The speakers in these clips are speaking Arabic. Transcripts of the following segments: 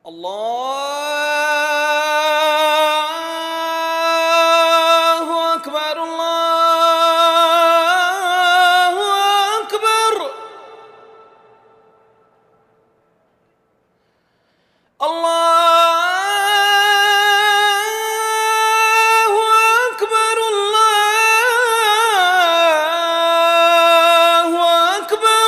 الله أكبر الله أكبر الله أكبر الله أكبر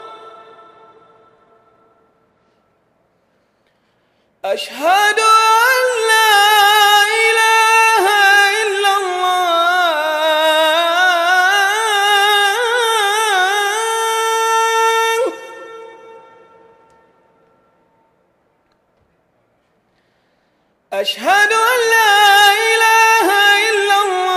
أشهد أن لا إله إلا الله أشهد أن لا إله إلا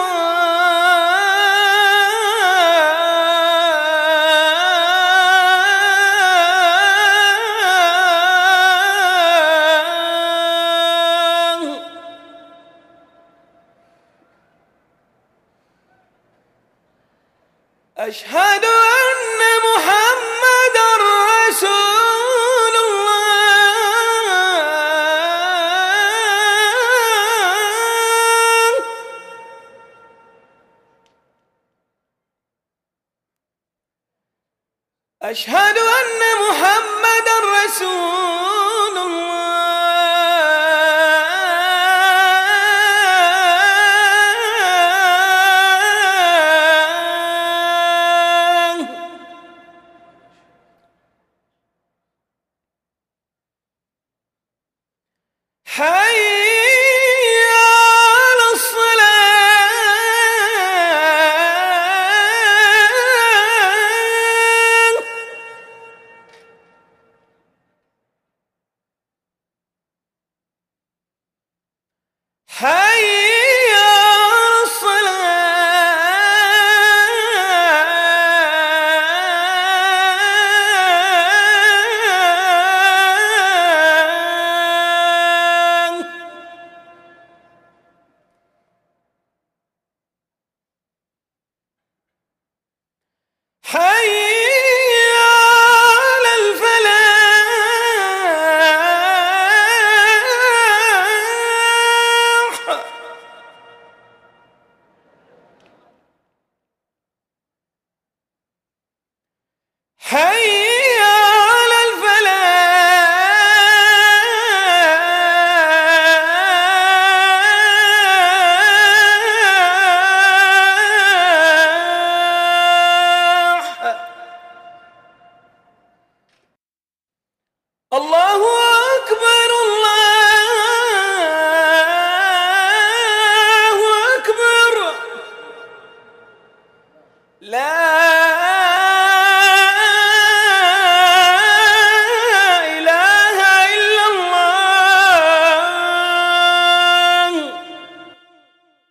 الله أشهد أن محمدًا رسول الله أشهد أن محمدًا رسول الله حي على الصلاة حي